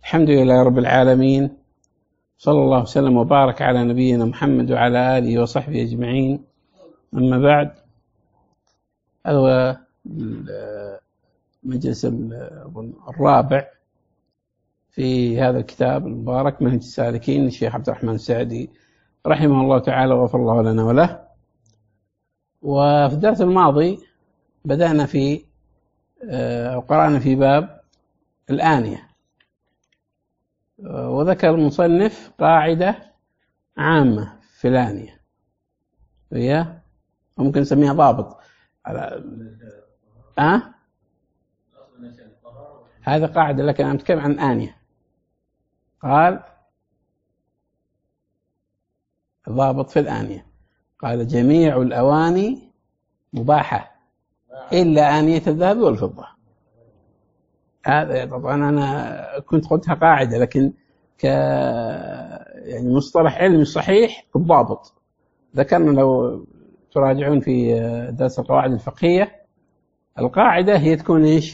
الحمد لله رب العالمين، صلى الله وسلم وبارك على نبينا محمد وعلى آله وصحبه أجمعين. أما بعد، هذا هو المجلس الرابع في هذا الكتاب المبارك منهج السالكين للشيخ عبد الرحمن السعدي رحمه الله تعالى وغفر الله لنا وله. وفي الدرس الماضي بدأنا في قرأنا في باب الآنية، وذكر المصنف قاعدة عامة في الآنية هي ممكن نسميها ضابط على هذا قاعدة، لكن أنا أتكلم عن الآنية. قال ضابط في الآنية، قال جميع الأواني مباحة إلا آنية الذهب والفضة. هذا طبعا أنا كنت قلتها قاعدة، لكن يعني مصطلح علمي صحيح الضابط. ذكرنا لو تراجعون في درس القواعد الفقهية، القاعدة هي تكون إيش؟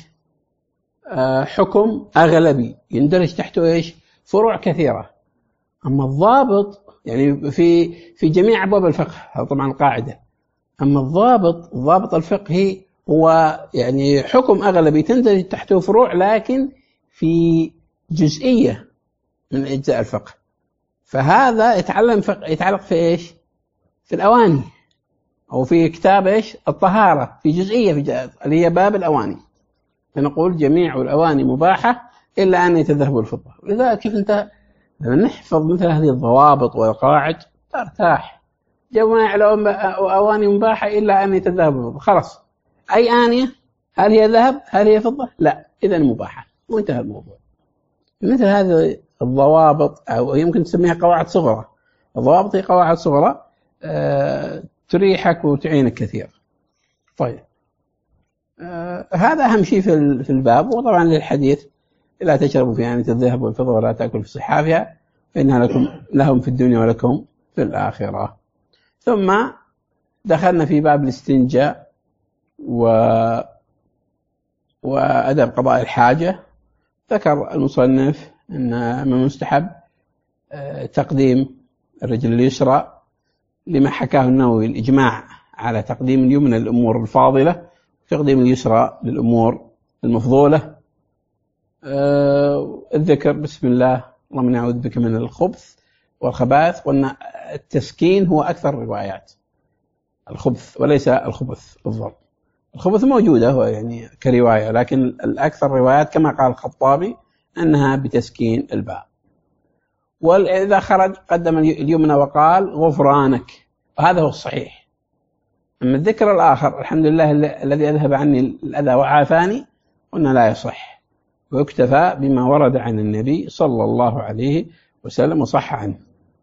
حكم أغلبي يندرج تحته إيش؟ فروع كثيرة. أما الضابط يعني في جميع أبواب الفقه، هذا طبعا القاعدة. أما الضابط الفقهي هو يعني حكم أغلبي تندرج تحته فروع، لكن في جزئية من أجزاء الفقه. فهذا يتعلق في إيش؟ في الأواني، أو في كتاب إيش؟ الطهارة، في جزئية اللي هي باب الأواني. فنقول جميع الأواني مباحة إلا أن يتذهب الفضة. لذلك كيف أنت لما نحفظ مثل هذه الضوابط والقواعد ترتاح. جميع الأواني مباحة إلا أن يتذهب الفضة، خلاص. أي آنية؟ هل هي ذهب؟ هل هي فضة؟ لا، إذا مباحة، وانتهى الموضوع. مثل هذه الضوابط، أو يمكن تسميها قواعد صغرى. الضوابط هي قواعد صغرى تريحك وتعينك كثير. طيب، هذا أهم شيء في الباب. وطبعا للحديث لا تشربوا في آنية الذهب والفضة ولا تأكلوا في صحافها فإنها لهم في الدنيا ولكم في الآخرة. ثم دخلنا في باب الاستنجاء وأدب قضاء الحاجة. ذكر المصنف أن من المستحب تقديم الرجل اليسرى، لما حكاه النووي الإجماع على تقديم اليمنى للأمور الفاضلة، تقديم اليسرى للأمور المفضولة. الذكر بسم الله اللهم إني أعوذ بك من الخبث والخبائث. قلنا التسكين هو أكثر الروايات، الخبث وليس الخبث بالضبط. الخبث موجودة هو يعني كرواية، لكن الأكثر روايات كما قال الخطابي أنها بتسكين الباء. وإذا خرج قدم اليمنى وقال غفرانك، وهذا هو الصحيح. أما الذكر الآخر الحمد لله الذي أذهب عني الأذى وعافاني، قلنا لا يصح، ويكتفى بما ورد عن النبي صلى الله عليه وسلم وصح عنه.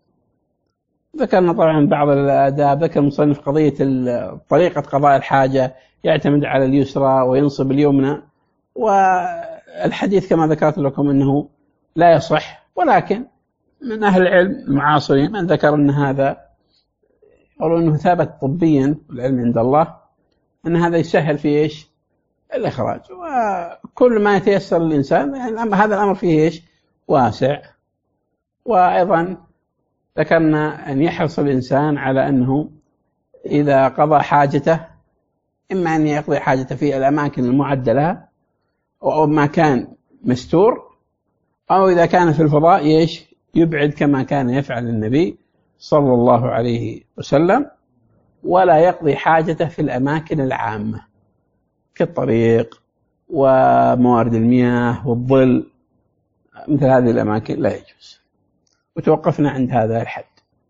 ذكرنا طبعا بعض الآداب. ذكر المصنف قضية طريقة قضاء الحاجة، يعتمد على اليسرى وينصب اليمنى. والحديث كما ذكرت لكم أنه لا يصح، ولكن من أهل العلم المعاصرين من ذكر أن هذا، قالوا أنه ثابت طبيا والعلم عند الله، أن هذا يسهل في إيش؟ الإخراج. وكل ما يتيسر للإنسان يعني هذا الأمر فيه إيش؟ واسع. وأيضا ذكرنا أن يحرص الإنسان على أنه إذا قضى حاجته، إما أن يقضي حاجته في الأماكن المعدة لها أو ما كان مستور، أو إذا كان في الفضاء يبعد كما كان يفعل النبي صلى الله عليه وسلم، ولا يقضي حاجته في الأماكن العامة كالطريق وموارد المياه والظل. مثل هذه الأماكن لا يجوز. وتوقفنا عند هذا الحد.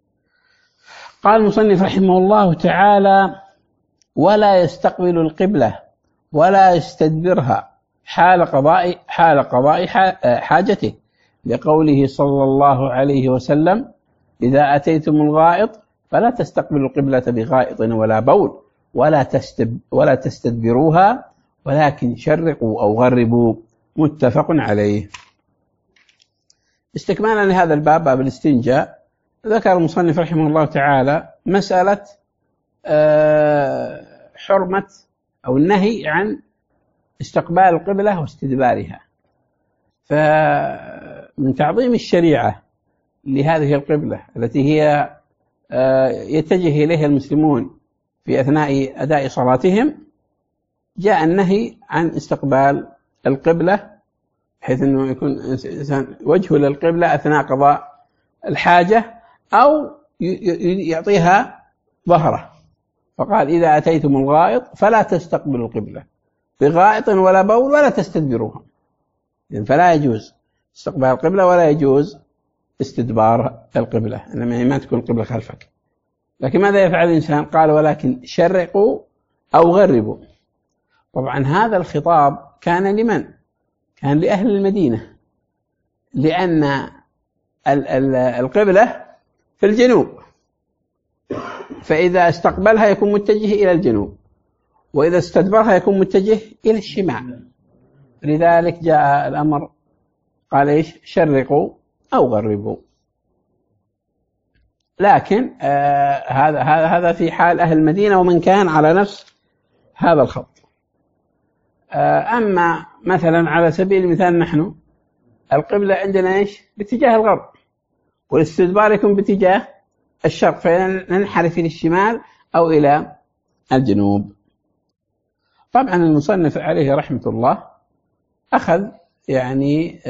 قال المصنف رحمه الله تعالى: ولا يستقبل القبلة ولا يستدبرها حال قضاء حاجته، لقوله صلى الله عليه وسلم: إذا أتيتم الغائط فلا تستقبلوا القبلة بغائط ولا بول ولا تستدبروها، ولكن شرقوا أو غربوا. متفق عليه. استكمالا لهذا الباب، باب الاستنجاء، ذكر المصنف رحمه الله تعالى مسألة حرمة أو النهي عن استقبال القبلة واستدبارها. فمن من تعظيم الشريعة لهذه القبلة التي هي يتجه إليها المسلمون في أثناء أداء صلاتهم، جاء النهي عن استقبال القبلة، بحيث أنه يكون الإنسان وجهه للقبلة أثناء قضاء الحاجة أو يعطيها ظهره. فقال إذا أتيتم الغائط فلا تستقبلوا القبلة بغائط ولا بول ولا تستدبروها. يعني فلا يجوز استقبال القبلة ولا يجوز استدبار القبلة، إنما ما تكون القبلة خلفك. لكن ماذا يفعل الإنسان؟ قال ولكن شرقوا أو غربوا. طبعا هذا الخطاب كان لمن؟ كان لأهل المدينة، لأن القبلة في الجنوب، فإذا استقبلها يكون متجه إلى الجنوب، وإذا استدبرها يكون متجه إلى الشمال. لذلك جاء الأمر قال إيش؟ شرقوا أو غربوا. لكن هذا في حال أهل المدينة ومن كان على نفس هذا الخط. أما مثلا على سبيل المثال نحن القبلة عندنا إيش؟ باتجاه الغرب، والاستدبار يكون باتجاه الشرق، فننحرف إلى الشمال أو إلى الجنوب. طبعا المصنف عليه رحمة الله أخذ يعني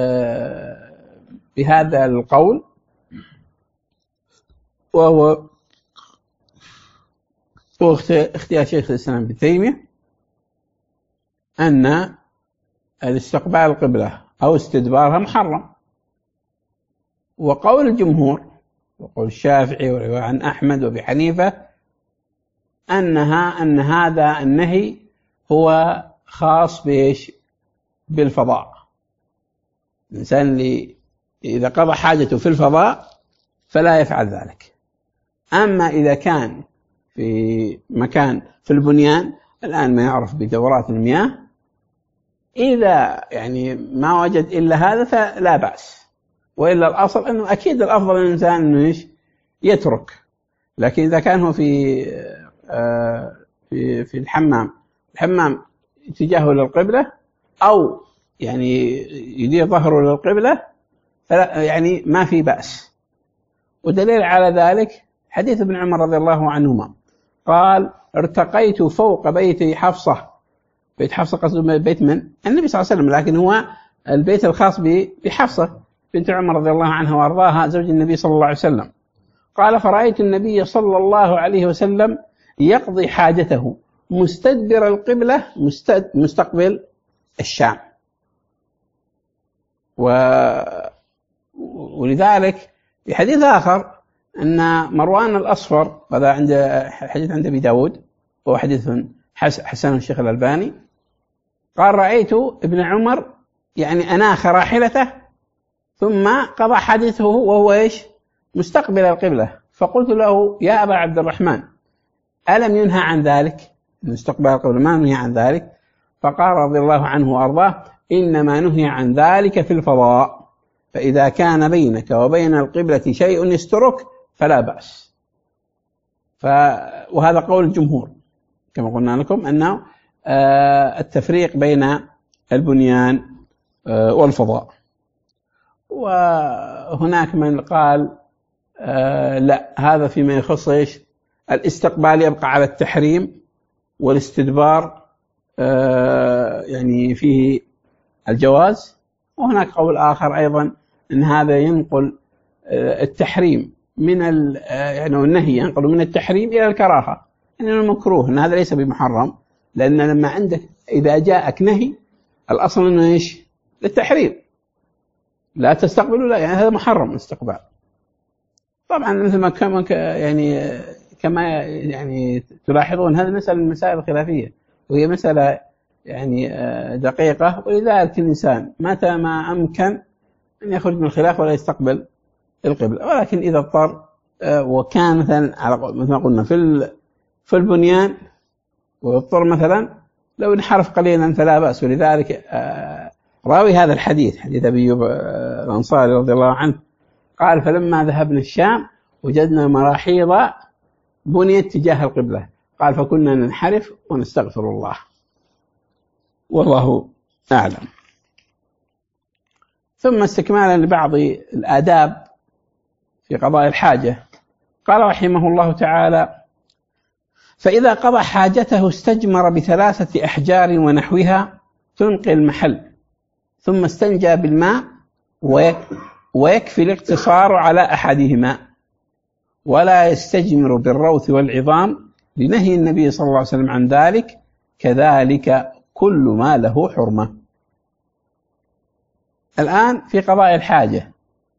بهذا القول، وهو اختيار شيخ الإسلام ابن تيمية أن الاستقبال القبلة أو استدبارها محرم. وقول الجمهور وقول الشافعي ورواية عن أحمد وأبي حنيفة أن هذا النهي هو خاص بإيش؟ بالفضاء. الإنسان اللي إذا قضى حاجته في الفضاء فلا يفعل ذلك. أما إذا كان في مكان في البنيان، الآن ما يعرف بدورات المياه، إذا يعني ما وجد إلا هذا فلا بأس، وإلا الأصل أنه أكيد الأفضل الإنسان أنه إيش؟ يترك. لكن إذا كان هو في الحمام اتجاهه للقبلة أو يعني يدير ظهره للقبلة فلا يعني ما في بأس. ودليل على ذلك حديث ابن عمر رضي الله عنهما قال ارتقيت فوق بيت حفصة. بيت حفصة قصده بيت من؟ النبي صلى الله عليه وسلم، لكن هو البيت الخاص بحفصة بنت عمر رضي الله عنها وارضاها زوج النبي صلى الله عليه وسلم. قال فرأيت النبي صلى الله عليه وسلم يقضي حاجته مستدبر القبلة مستقبل الشام. ولذلك في حديث آخر أن مروان الأصفر، هذا عند حديث عند أبي داود وهو حديث حسن الشيخ الألباني، قال رأيت ابن عمر يعني أناخ راحلته ثم قضى حديثه وهو إيش؟ مستقبل القبلة. فقلت له يا أبا عبد الرحمن ألم ينهى عن ذلك؟ مستقبل القبلة ما نهي عن ذلك؟ فقال رضي الله عنه وأرضاه إنما نهي عن ذلك في الفضاء، فإذا كان بينك وبين القبلة شيء يسترك فلا بأس. وهذا قول الجمهور كما قلنا لكم، أنه التفريق بين البنيان والفضاء. وهناك من قال لا، هذا فيما يخص إيش؟ الاستقبال يبقى على التحريم، والاستدبار يعني فيه الجواز. وهناك قول آخر أيضا أن هذا ينقل التحريم من يعني النهي ينقل من التحريم إلى الكراهة، أن المكروه أن هذا ليس بمحرم، لأن لما عندك إذا جاءك نهي الأصل أنه إيش؟ للتحريم، لا تستقبلوا، لا يعني هذا محرم الاستقبال. طبعا مثل ما كما يعني تلاحظون هذه مسألة من المسائل الخلافية، وهي مسألة يعني دقيقة، ولذلك الإنسان متى ما أمكن أن يخرج من الخلاف ولا يستقبل القبلة. ولكن إذا اضطر وكان مثلا مثل ما قلنا في البنيان واضطر مثلا لو انحرف قليلا فلا بأس. ولذلك راوي هذا الحديث حديث أبي أيوب الأنصاري رضي الله عنه قال فلما ذهبنا الشام وجدنا مراحيض بنيت تجاه القبلة، قال فكنا ننحرف ونستغفر الله، والله أعلم. ثم استكمالا لبعض الآداب في قضاء الحاجة، قال رحمه الله تعالى: فإذا قضى حاجته استجمر ب3 أحجار ونحوها تنقي المحل، ثم استنجى بالماء، ويكفي الاقتصار على أحدهما، ولا يستجمر بالروث والعظام لنهي النبي صلى الله عليه وسلم عن ذلك، كذلك كل ما له حرمة. الآن في قضاء الحاجة،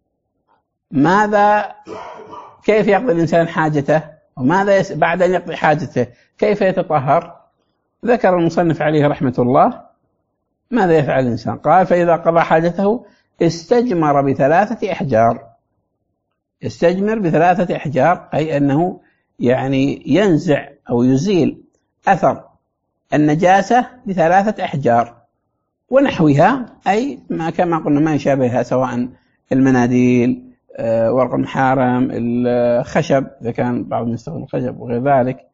كيف يقضي الإنسان حاجته؟ وماذا بعد أن يقضي حاجته كيف يتطهر؟ ذكر المصنف عليه رحمة الله ماذا يفعل الإنسان. قال: فإذا قضى حاجته استجمر ب3 أحجار. يستجمر ب3 أحجار أي أنه يعني ينزع أو يزيل أثر النجاسة ب3 أحجار ونحوها، أي ما كما قلنا ما يشابهها، سواء المناديل، ورق المحارم، الخشب إذا كان بعض يستخدم الخشب وغير ذلك.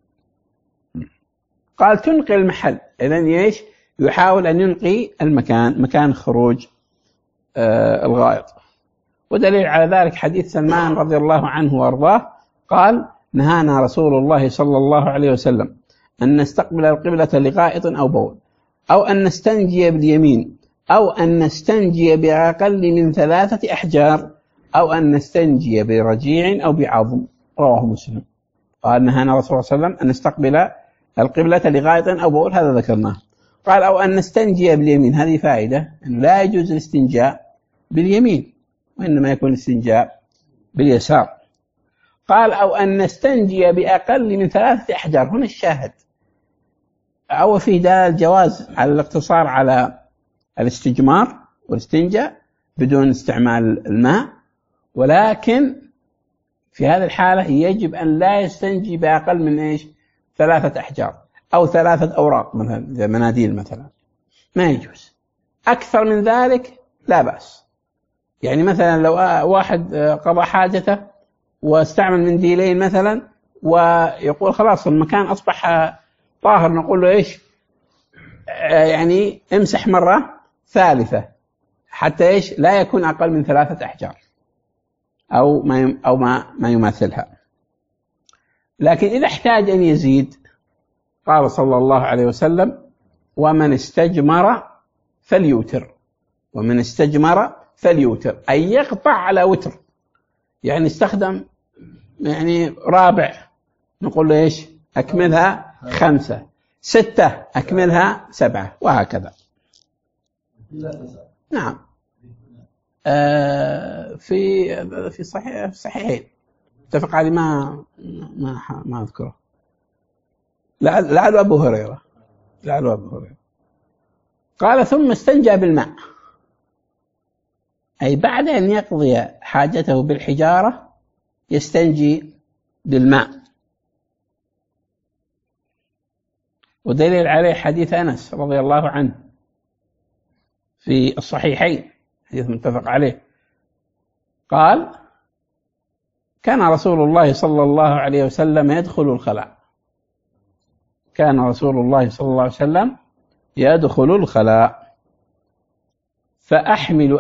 قال: تنقي المحل، إذن إيش؟ يحاول أن ينقي المكان، مكان خروج الغائط. ودليل على ذلك حديث سلمان رضي الله عنه وارضاه قال: نهانا رسول الله صلى الله عليه وسلم أن نستقبل القبلة لغائط أو بول، أو أن نستنجي باليمين، أو أن نستنجي بأقل من 3 أحجار، أو أن نستنجي برجيع أو بعظم. رواه مسلم. قال: نهانا رسول الله صلى الله عليه وسلم أن نستقبل القبلة لغائط أو بول، هذا ذكرناه. قال: أو أن نستنجي باليمين، هذه فائدة أنه لا يجوز الاستنجاء باليمين، وإنما يكون الاستنجاء باليسار. قال: أو أن نستنجي بأقل من 3 أحجار. هنا الشاهد، أو في دلالة الجواز على الاقتصار على الاستجمار والاستنجاء بدون استعمال الماء، ولكن في هذه الحالة يجب أن لا يستنجي بأقل من إيش؟ 3 أحجار أو 3 أوراق مثلا، زي مناديل مثلا، ما يجوز. أكثر من ذلك لا بأس. يعني مثلا لو واحد قضى حاجته واستعمل منديلين مثلا، ويقول خلاص المكان أصبح طاهر، نقول له إيش؟ يعني امسح مرة ثالثة حتى إيش؟ لا يكون أقل من 3 أحجار أو ما يماثلها. لكن إذا احتاج أن يزيد، قال صلى الله عليه وسلم: ومن استجمر فليوتر. ومن استجمر فليوتر، أي يقطع على وتر، يعني استخدم يعني رابع، نقول له إيش؟ أكملها 5، 6 أكملها 7، وهكذا. نعم. في صحيحين اتفق عليه، ما أذكره، لعله أبو هريرة. قال: ثم استنجى بالماء، أي بعد أن يقضي حاجته بالحجارة يستنجي بالماء. ودليل عليه حديث أنس رضي الله عنه في الصحيحين، حديث متفق عليه، قال: كان رسول الله صلى الله عليه وسلم يدخل الخلاء. كان رسول الله صلى الله عليه وسلم يدخل الخلاء فأحمل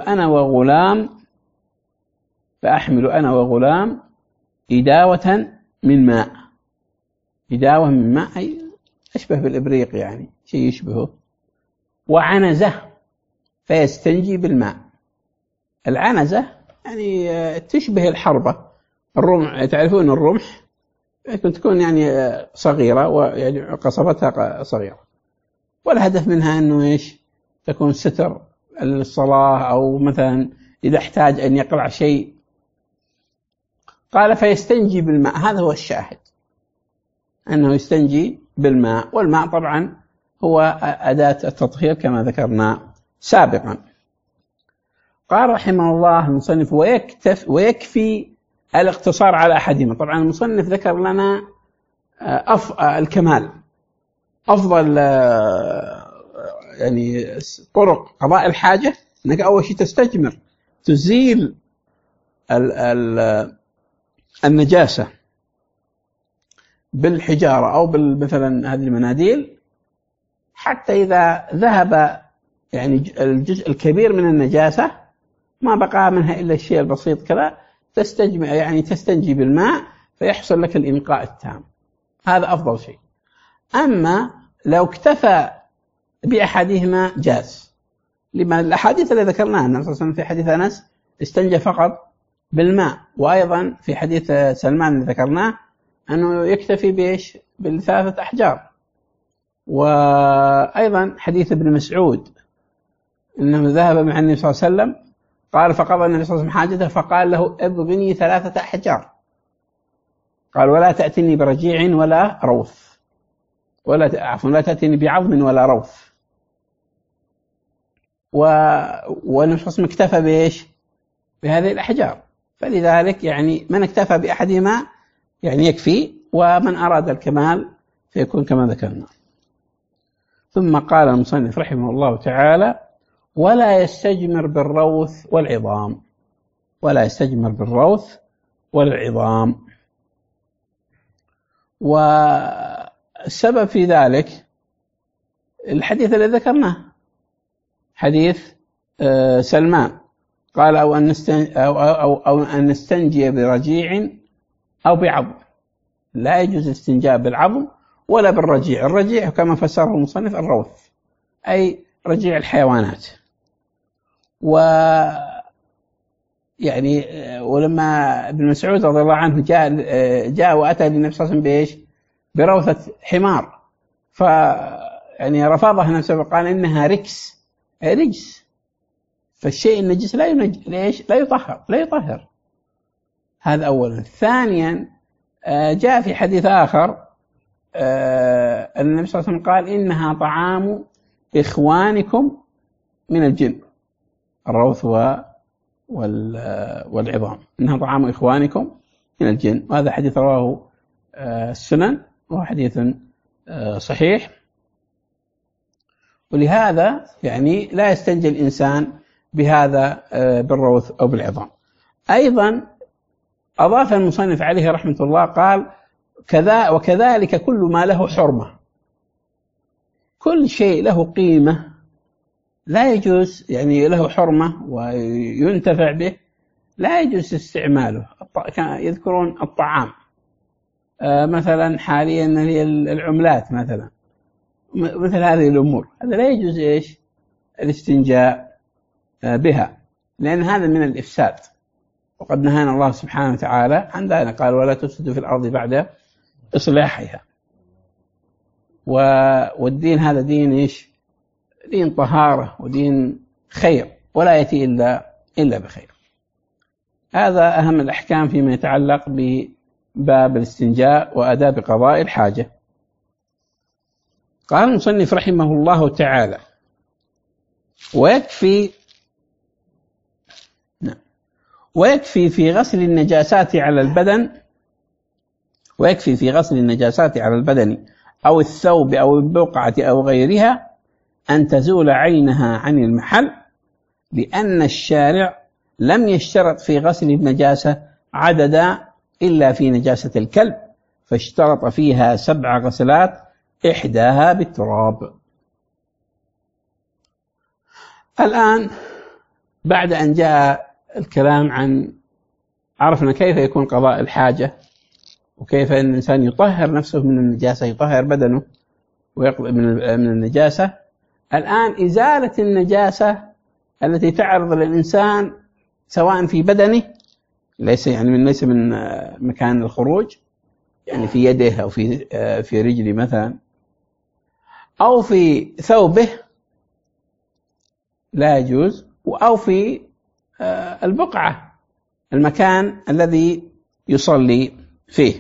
أنا وغلام إداوة من ماء. إداوة من ماء أي أشبه بالإبريق، يعني شيء يشبهه. وعنزة فيستنجي بالماء. العنزة يعني تشبه الحربة، الرمح، تعرفون الرمح تكون يعني صغيرة، ويعني قصبتها صغيرة، والهدف منها أنه إيش؟ تكون ستر للصلاة، أو مثلا إذا احتاج أن يقرع شيء. قال: فيستنجي بالماء، هذا هو الشاهد، أنه يستنجي بالماء، والماء طبعا هو أداة التطهير كما ذكرنا سابقا. قال رحمه الله المصنف: ويكفي الاقتصار على أحدهما. طبعا المصنف ذكر لنا الكمال، أفضل يعني طرق قضاء الحاجة، أنك أول شيء تستجمر، تزيل النجاسة بالحجارة أو مثلا هذه المناديل، حتى إذا ذهب يعني الجزء الكبير من النجاسة ما بقى منها إلا الشيء البسيط كذا، تستجمع يعني تستنجي بالماء فيحصل لك الإنقاء التام، هذا أفضل شيء. أما لو اكتفى بأحدهما جاز، لما الأحاديث اللي ذكرناها النبي صلى الله عليه وسلم في حديث أنس استنجى فقط بالماء، وأيضا في حديث سلمان اللي ذكرناه أنه يكتفي بإيش؟ بالثلاثة أحجار. وأيضا حديث ابن مسعود أنه ذهب مع النبي صلى الله عليه وسلم، قال فقضى النبي صلى الله عليه وسلم حاجته فقال له ابغني 3 أحجار، قال ولا تأتني برجيع ولا روث، لا تأتني بعظم ولا روث. والنبي صلى الله عليه وسلم اكتفى بإيش؟ بهذه الأحجار. فلذلك يعني من اكتفى بأحدهما يعني يكفي، ومن أراد الكمال فيكون كما ذكرنا. ثم قال المصنف رحمه الله تعالى: ولا يستجمر بالروث والعظام. ولا يستجمر بالروث والعظام. والسبب في ذلك الحديث الذي ذكرناه، حديث سلمان، قال أو أن نستنجي برجيع أو بعظم. لا يجوز الاستنجاء بالعظم ولا بالرجيع. الرجيع كما فسره المصنف الروث، أي رجيع الحيوانات. يعني ولما ابن مسعود رضي الله عنه جاء وأتى للنبي صلى الله عليه وسلم بإيش؟ بروثة حمار، يعني رفضها نفسه وقال إنها رجس. فالشيء النجس لا يطهر. هذا أولا. ثانيا جاء في حديث آخر النبي صلى الله عليه وسلم قال إنها طعام إخوانكم من الجن، الروث والعظام، إنها طعام إخوانكم من الجن. وهذا حديث رواه السنن، وهو حديث صحيح. ولهذا يعني لا يستنجي الإنسان بهذا بالروث أو بالعظام. أيضا أضاف المصنف عليه رحمة الله قال: وكذلك كل ما له حرمة. كل شيء له قيمة لا يجوز، يعني له حرمة وينتفع به، لا يجوز استعماله. يذكرون الطعام مثلا حاليا هي العملات مثل هذه الأمور، هذا لا يجوز إيش؟ الاستنجاء بها، لأن هذا من الإفساد، وقد نهانا الله سبحانه وتعالى عن ذلك، قال: ولا تفسدوا في الأرض بعد إصلاحها. والدين هذا دين إيش؟ دين طهارة ودين خير، ولا يأتي إلا بخير. هذا أهم الأحكام فيما يتعلق بباب الاستنجاء وآداب قضاء الحاجة. قال المصنف رحمه الله تعالى: ويكفي في غسل النجاسات على البدن أو الثوب أو البقعة أو غيرها أن تزول عينها عن المحل، لأن الشارع لم يشترط في غسل النجاسة عددا إلا في نجاسة الكلب، فاشترط فيها 7 غسلات إحداها بالتراب. الآن بعد أن جاء الكلام عرفنا كيف يكون قضاء الحاجة، وكيف أن الإنسان يطهر نفسه من النجاسة، يطهر بدنه ويقضي من النجاسة. الآن إزالة النجاسة التي تعرض للإنسان سواء في بدنه، ليس من مكان الخروج، يعني في يده أو في رجله مثلا، أو في ثوبه لا يجوز، أو في البقعة، المكان الذي يصلي فيه.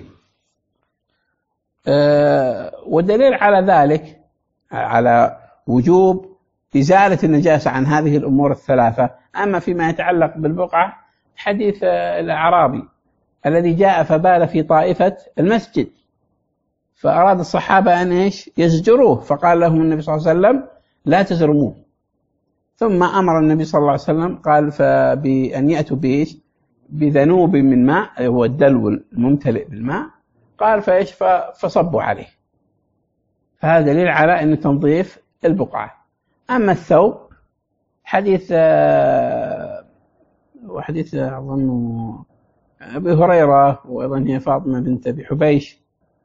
والدليل على ذلك، على وجوب إزالة النجاسة عن هذه الأمور الثلاثة. أما فيما يتعلق بالبقعة، حديث الأعرابي الذي جاء فبال في طائفة المسجد، فأراد الصحابة أن يزجروه، فقال لهم النبي صلى الله عليه وسلم: لا تزرموه. ثم أمر النبي صلى الله عليه وسلم قال بأن يأتوا بذنوب من ماء، هو الدلو الممتلئ بالماء، قال فصبوا عليه. فهذا دليل على أن تنظيف البقعة. أما الثوب، حديث وحديث أظن أبي هريرة، وأيضا هي فاطمة بنت أبي حبيش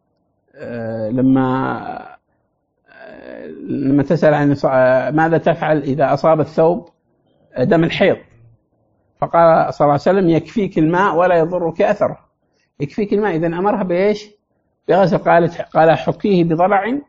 لما تسأل عن ماذا تفعل إذا أصاب الثوب دم الحيض، فقال صلى الله عليه وسلم يكفيك الماء ولا يضرك أثره. يكفيك الماء، إذن أمرها بإيش؟ بغسل. قال حكيه بضلع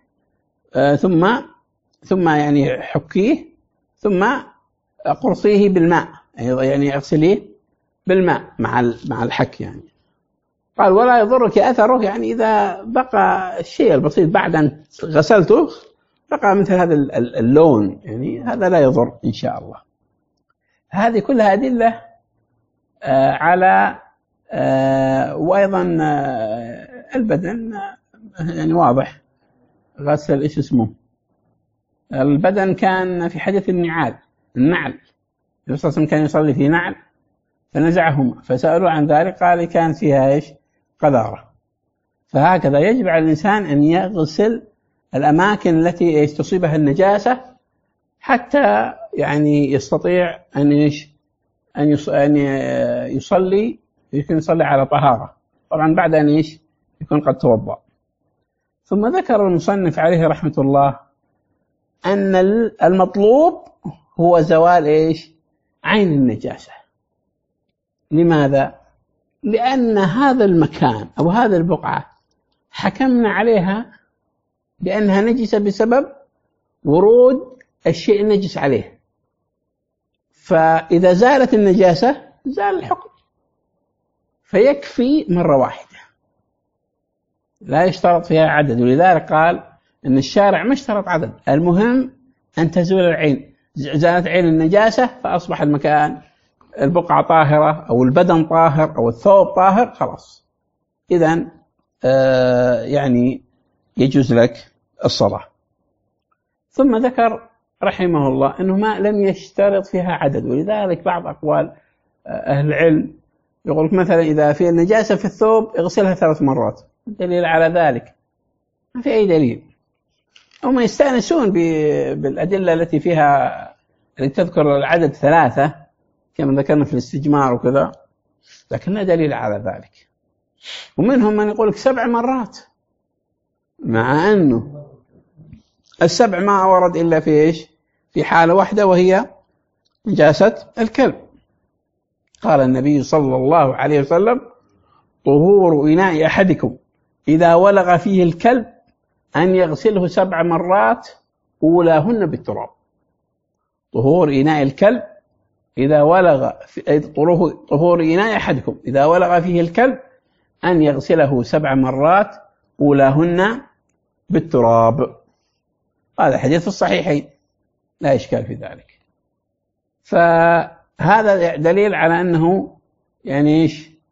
ثم يعني حكيه ثم قرصيه بالماء، يعني اغسليه بالماء مع الحك يعني. قال ولا يضرك أثره، يعني إذا بقى الشيء البسيط بعد أن غسلته بقى مثل هذا اللون، يعني هذا لا يضر إن شاء الله. هذه كلها أدلة على وأيضا البدن يعني واضح غسل إيش اسمه البدن. كان في حديث النعل النبي صلى الله عليه وسلم كان يصلي في نعل فنزعهما، فسألوا عن ذلك قال كان فيها إيش؟ قذارة. فهكذا يجب على الإنسان أن يغسل الأماكن التي تصيبها النجاسة حتى يعني يستطيع أن يصلي، يمكن يصلي على طهارة، طبعا بعد أن يكون قد توضأ. ثم ذكر المصنف عليه رحمة الله أن المطلوب هو زوال عين النجاسة. لماذا؟ لأن هذا المكان أو هذه البقعة حكمنا عليها بأنها نجسة بسبب ورود الشيء النجس عليه، فإذا زالت النجاسة زال الحكم، فيكفي مرة واحدة لا يشترط فيها عدد. ولذلك قال أن الشارع ما اشترط عدد، المهم أن تزول العين. زالت عين النجاسة فأصبح المكان البقعة طاهرة أو البدن طاهر أو الثوب طاهر، خلاص إذن يعني يجوز لك الصلاة. ثم ذكر رحمه الله أنه ما لم يشترط فيها عدد، ولذلك بعض أقوال أهل العلم يقول مثلا إذا في النجاسة في الثوب اغسلها 3 مرات. الدليل على ذلك ما في أي دليل. هم يستأنسون بالأدلة التي فيها اللي تذكر العدد 3 كما ذكرنا في الاستجمار وكذا، لكن لا دليل على ذلك. ومنهم من يقول 7 مرات، مع أنه 7 ما ورد إلا في في حالة واحدة وهي نجاسة الكلب. قال النبي صلى الله عليه وسلم طهور إناء أحدكم إذا ولغ فيه الكلب أن يغسله 7 مرات أولاهن بالتراب. طهور إناء الكلب إذا ولغ طهور إناء أحدكم إذا ولغ فيه الكلب أن يغسله 7 مرات أولاهن بالتراب. هذا حديث في الصحيحين لا إشكال في ذلك. فهذا دليل على أنه يعني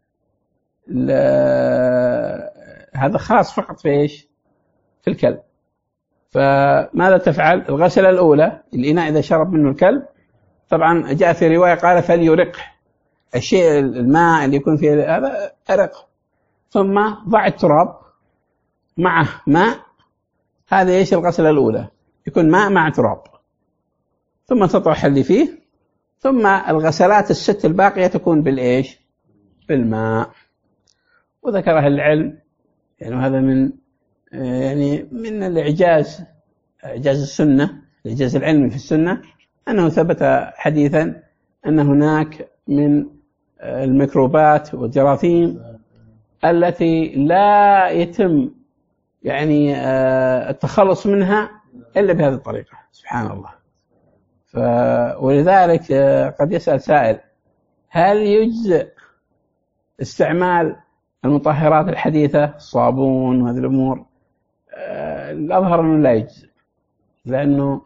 هذا خاص فقط في في الكلب. فماذا تفعل؟ الغسلة الأولى الإناء إذا شرب منه الكلب، طبعا جاء في رواية قال فليرقه، الشيء الماء اللي يكون فيه هذا أرقه، ثم ضع التراب معه ماء. هذا الغسلة الأولى يكون ماء مع تراب، ثم تطرح اللي فيه، ثم الغسلات 6 الباقية تكون بالماء. وذكر أهل العلم يعني هذا من الإعجاز، إعجاز السنة، الإعجاز العلمي في السنة، أنه ثبت حديثا أن هناك من الميكروبات والجراثيم التي لا يتم يعني التخلص منها إلا بهذه الطريقة. سبحان الله. ولذلك قد يسأل سائل هل يجزئ استعمال المطهرات الحديثة الصابون وهذه الأمور؟ الأظهر أنه لا يجزئ، لأنه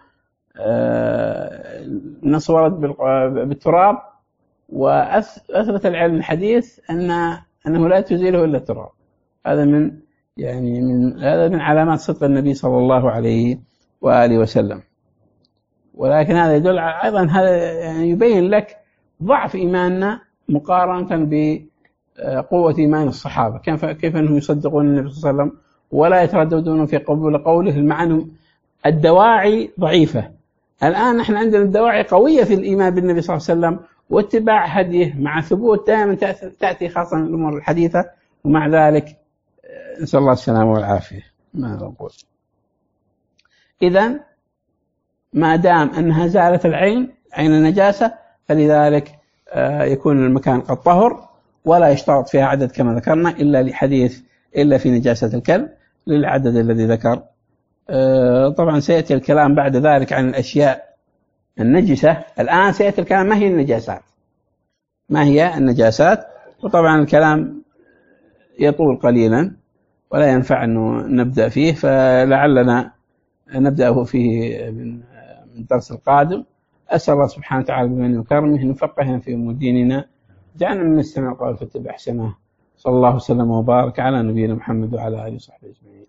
النص ورد بالتراب، وأثبت العلم الحديث أنه لا تزيله إلا التراب. هذا هذا من علامات صدق النبي صلى الله عليه وآله وسلم. ولكن هذا يدل أيضا، هذا يعني يبين لك ضعف إيماننا مقارنة بقوة إيمان الصحابة. كيف أنهم يصدقون النبي صلى الله عليه وسلم ولا يترددون في قبول قوله، مع أنه الدواعي ضعيفة. الآن نحن عندنا الدواعي قوية في الإيمان بالنبي صلى الله عليه وسلم، واتباع هديه مع ثبوت دائما تأتي خاصة الأمور الحديثة، ومع ذلك نسأل الله السلامة والعافية. ما نقول إذن ما دام أنها زالت العين، عين النجاسة، فلذلك يكون المكان قد طهر، ولا يشترط فيها عدد كما ذكرنا إلا لحديث إلا في نجاسة الكلب للعدد الذي ذكر. طبعا سيأتي الكلام بعد ذلك عن الأشياء النجسة. الآن سيأتي الكلام ما هي النجاسات، ما هي النجاسات، وطبعا الكلام يطول قليلا ولا ينفع أنه نبدأ فيه، فلعلنا نبدأه فيه من الدرس القادم. أسأل الله سبحانه وتعالى بمن وكرمه نفقهنا في أمور ديننا، جعلنا من نستمع القول فاتبع أحسنه. صلى الله وسلم وبارك على نبينا محمد وعلى آله وصحبه أجمعين.